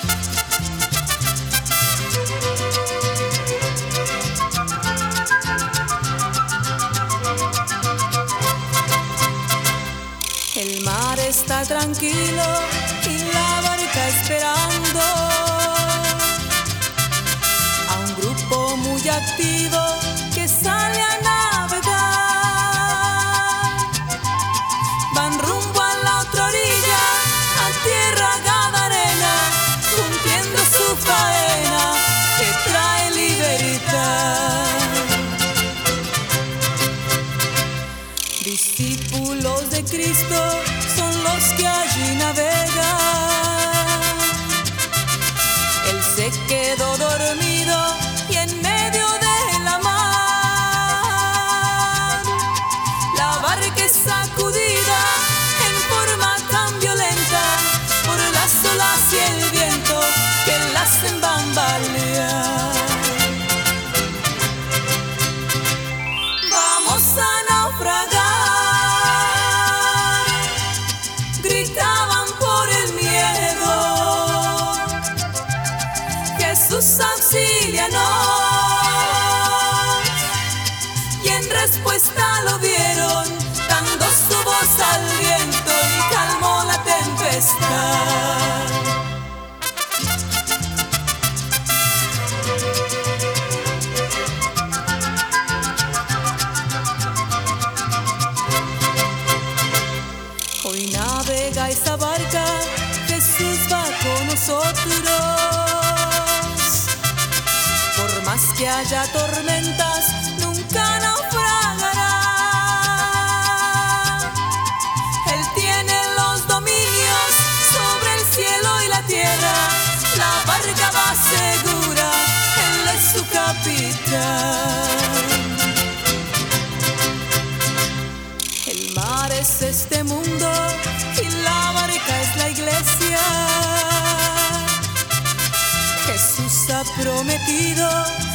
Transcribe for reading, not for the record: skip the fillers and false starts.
El mar está tranquilo y la barca esperando a un grupo muy activo que sale a navegar. Van rumbo a la otra orilla, a tierra gadarena, cumpliendo su faena que trae libertad. Discípulos de Cristo son los que allí navegan. Él se quedó dormido y en medio de la mar la barca es sacudida en forma tan violenta por las olas y el viento que la hacen bambalear. Vamos a naufragar, gritaban por el miedo. Jesús auxílianos, y en respuesta lo vieron, dando su voz al viento y calmó la tempestad. Hoy navega esta barca, Jesús va con nosotros. Por más que haya tormentas, nunca naufragará. Él tiene los dominios sobre el cielo y la tierra. La barca va segura, Él es su capitán. El mar es este mundo y la barca es la iglesia. Jesús ha prometido